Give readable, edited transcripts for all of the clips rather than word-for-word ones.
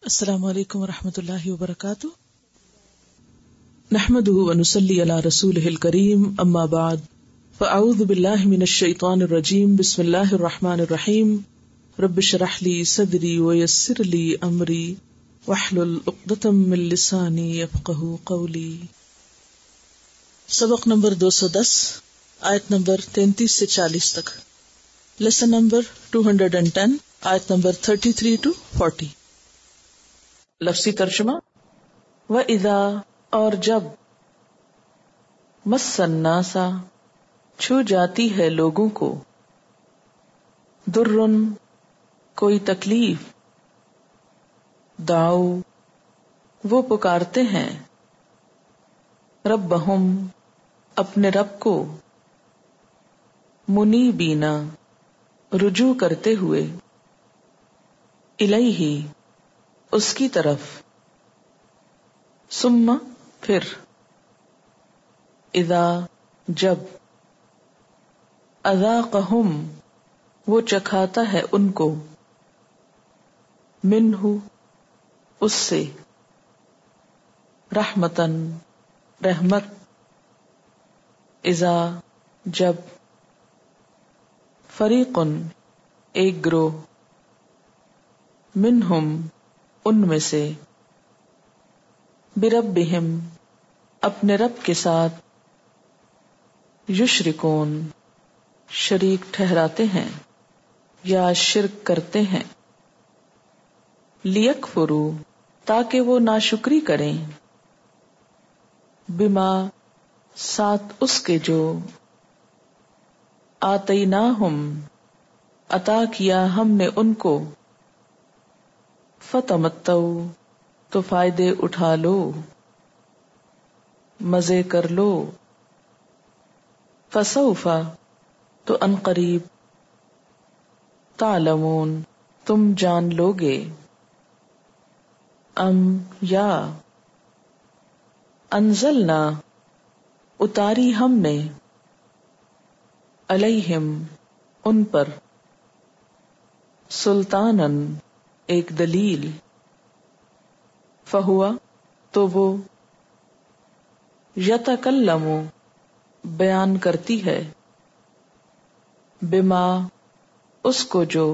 السلام علیکم ورحمۃ اللہ وبرکاتہ. نحمده ونصلی علی رسولہ الکریم، اما بعد فاعوذ باللہ من الشیطان الرجیم. بسم اللہ الرحمن الرحیم. رب اشرح لی صدری ویسر لی امری واحلل عقدۃ من لسانی یفقہوا قولی. سبق نمبر 210، آیت نمبر 33 سے 40 تک. لیسن نمبر 210، آیت نمبر 33 to 40. لفظی ترجمہ: وَإِذَا، اور جب، مَسَّ النَّاسَ، چھو جاتی ہے لوگوں کو، دُرٌ، کوئی تکلیف، دعوا، وہ پکارتے ہیں، ربہم، اپنے رب کو، منیبین، رجوع کرتے ہوئے، الیہ، اس کی طرف، ثم، پھر، اذا، جب، اذاقہم، وہ چکھاتا ہے ان کو، منہ، اس سے، رحمتن، رحمت، اذا، جب، فریقن، ایک گروہ، منہم، ان میں سے، بربہم، اپنے رب کے ساتھ، یشرکون، شریک ٹھہراتے ہیں یا شرک کرتے ہیں، لیکفروا، تاکہ وہ ناشکری کریں، بما، ساتھ اس کے جو، آتیناہم، عطا کیا ہم نے ان کو، فتمتعوا، تو فائدے اٹھا لو، مزے کر لو، فسوف، تو عنقریب، تعلمون، تم جان لوگے، ام، یا، انزلنا، اتاری ہم نے، علیہم، ان پر، سلطانن، ایک دلیل، فہوا، تو وہ، یتکلم، بیان کرتی ہے، بما، اس کو جو،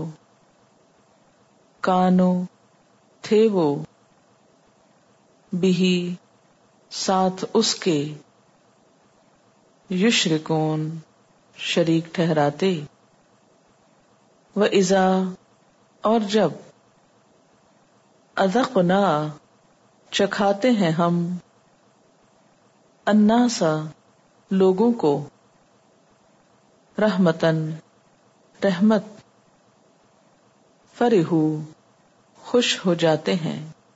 کانو، تھے وہ، بہی، ساتھ اس کے، یشرکون، شریک ٹھہراتے، وَإِذَا، اور جب، اذقنا، چکھاتے ہیں ہم، الناس، لوگوں کو، رحمتن، رحمت، فرحوا، خوش ہو جاتے ہیں،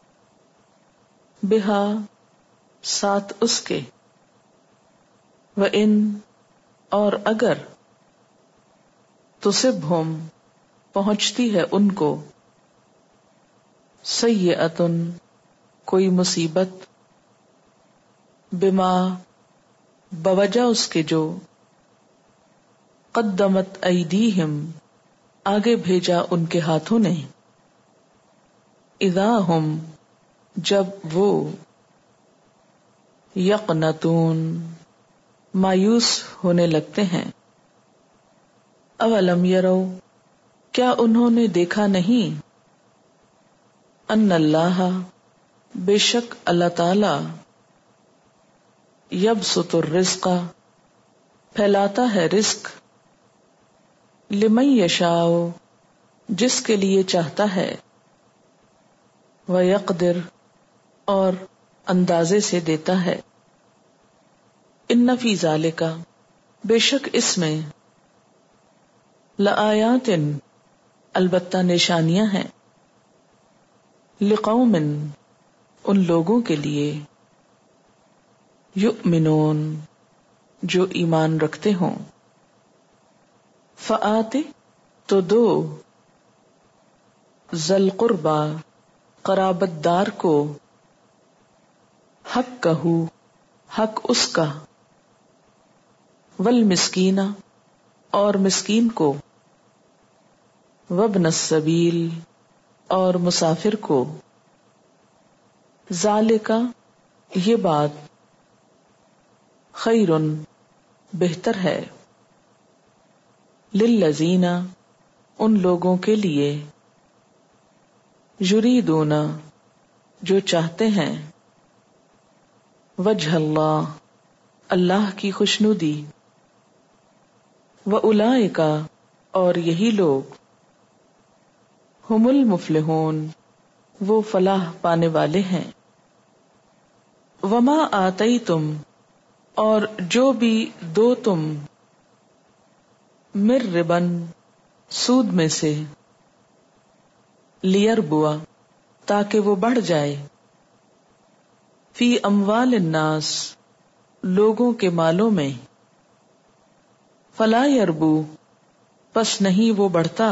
بہا، ساتھ اس کے، وَإِن، اور اگر، تصبہم، پہنچتی ہے ان کو، سیئۃ، کوئی مصیبت، بما، بوجہ اس کے جو، قدمت ایدیہم، آگے بھیجا ان کے ہاتھوں نے، اذا ہم، جب وہ، یقنطون، مایوس ہونے لگتے ہیں، اولم یروا، کیا انہوں نے دیکھا نہیں، ان اللہ، بے شک اللہ تعالی، یبسط الرزق، پھیلاتا ہے رزق، لمن یشاء، جس کے لیے چاہتا ہے، ویقدر، اور اندازے سے دیتا ہے، ان فی ذالک، بے شک اس میں، لآیات، البتہ نشانیاں ہیں، لقوم، ان لوگوں کے لیے، یؤمنون، جو ایمان رکھتے ہوں، فآت، تو دو، ذی القربی، قرابت دار کو، حقہ، حق اس کا، والمسکین، اور مسکین کو، وابن السبیل، اور مسافر کو، ذالک یہ بات، خیر بہتر ہے، للذین ان لوگوں کے لیے، یریدون جو چاہتے ہیں، وجہ اللہ اللہ کی خوشنودی، وَأُولَئِکَ اور یہی لوگ، ہم المفلحون وہ فلاح پانے والے ہیں۔ وما آتیتم اور جو بھی دو تم، من ربن سود میں سے، لیربوا تاکہ وہ بڑھ جائے، فی اموال الناس لوگوں کے مالوں میں، فلا یربو پس نہیں وہ بڑھتا،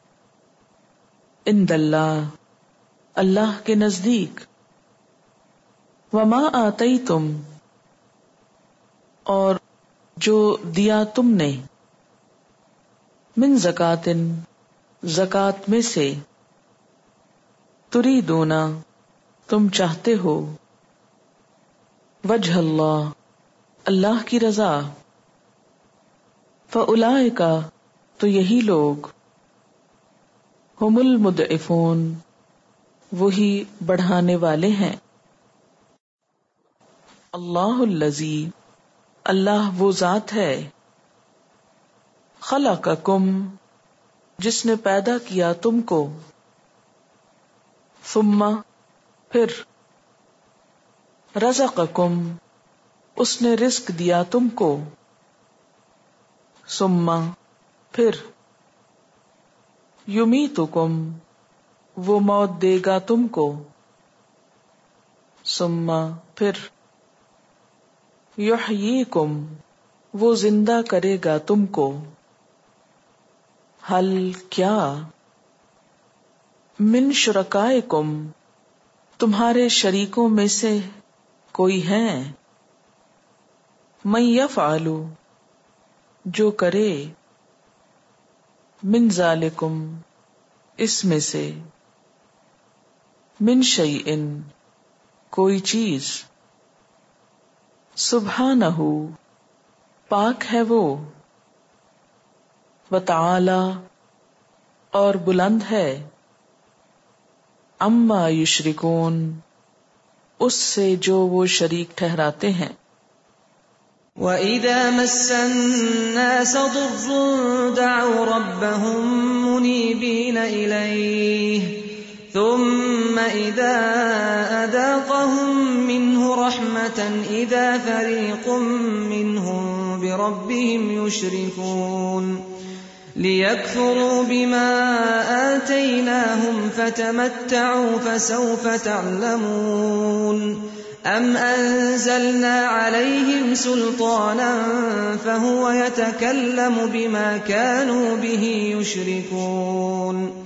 عند اللہ اللہ کے نزدیک، وما آتیتم اور جو دیا تم نے، من زکوٰۃ زکوٰۃ میں سے، تریدون تم چاہتے ہو، وجہ اللہ اللہ کی رضا، فاولئک تو یہی لوگ، ہم المضعفون وہی بڑھانے والے ہیں۔ اللہ الذی اللہ وہ ذات ہے، خلقکم جس نے پیدا کیا تم کو، ثم پھر، رزقکم اس نے رزق دیا تم کو، ثم پھر، یمیتکم وہ موت دے گا تم کو، ثم پھر، یحییکم وہ زندہ کرے گا تم کو، حل کیا، من شرکائکم تمہارے شریکوں میں سے کوئی ہے، من یفعل جو کرے، من ذالکم اس میں سے، من شیء کوئی چیز، سبحانہ پاک ہے وہ، وتعالی اور بلند ہے، عما یشرکون اس سے جو وہ شریک ٹھہراتے ہیں۔ وَإِذَا مَسَّ النَّاسَ ضُرٌّ دَعَوْا رَبَّهُم مُنِيبِينَ إِلَيْهِ ثُمَّ إِذَا أَذَاقَهُم مِّنْهُ رَحْمَةً إِذَا فَرِيقٌ مِّنْهُم بِرَبِّهِمْ يُشْرِكُونَ لِيَكْفُرُوا بِمَا آتَيْنَاهُمْ فَتَمَتَّعُوا فَسَوْفَ تَعْلَمُونَ أَمْ أَنزَلْنَا عَلَيْهِمْ سُلْطَانًا فَهُوَ يَتَكَلَّمُ بِمَا كَانُوا بِهِ يُشْرِكُونَ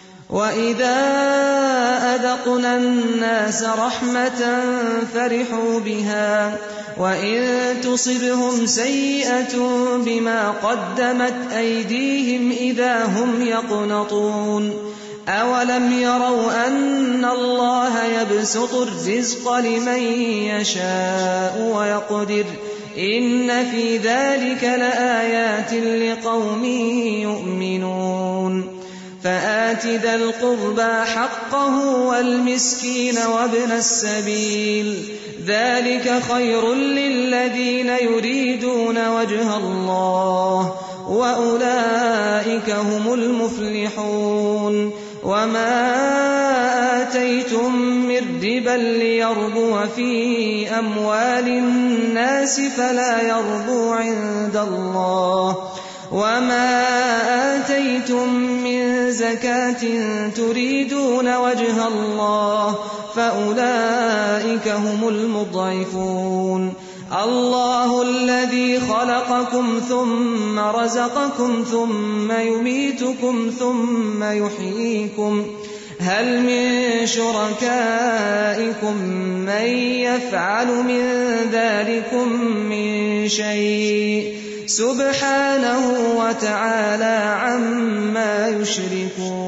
وَإِذَا أَذَقْنَا النَّاسَ رَحْمَةً فَرِحُوا بِهَا وَإِن تُصِبْهُمْ سَيِّئَةٌ بِمَا قَدَّمَتْ أَيْدِيهِمْ إِذَا هُمْ يَقْنَطُونَ أَوَلَمْ يَرَوْا أَنَّ اللَّهَ يَبْسُطُ الرِّزْقَ لِمَن يَشَاءُ وَيَقْدِرُ إِنَّ فِي ذَلِكَ لَآيَاتٍ لِقَوْمٍ يُؤْمِنُونَ فآت ذا القربى حقه والمسكين وابن السبيل ذلك خير للذين يريدون وجه الله وأولئك هم المفلحون وما آتيتم من ربا ليربو في أموال الناس فلا يربو عند الله وما آتيتم من زكاة تريدون وجه الله فأولئك هم المضعفون الله الذي خلقكم ثم رزقكم ثم يميتكم ثم يحييكم هل من شركائكم من يفعل من ذلكم من شيء سبحانه وتعالى عما يشركون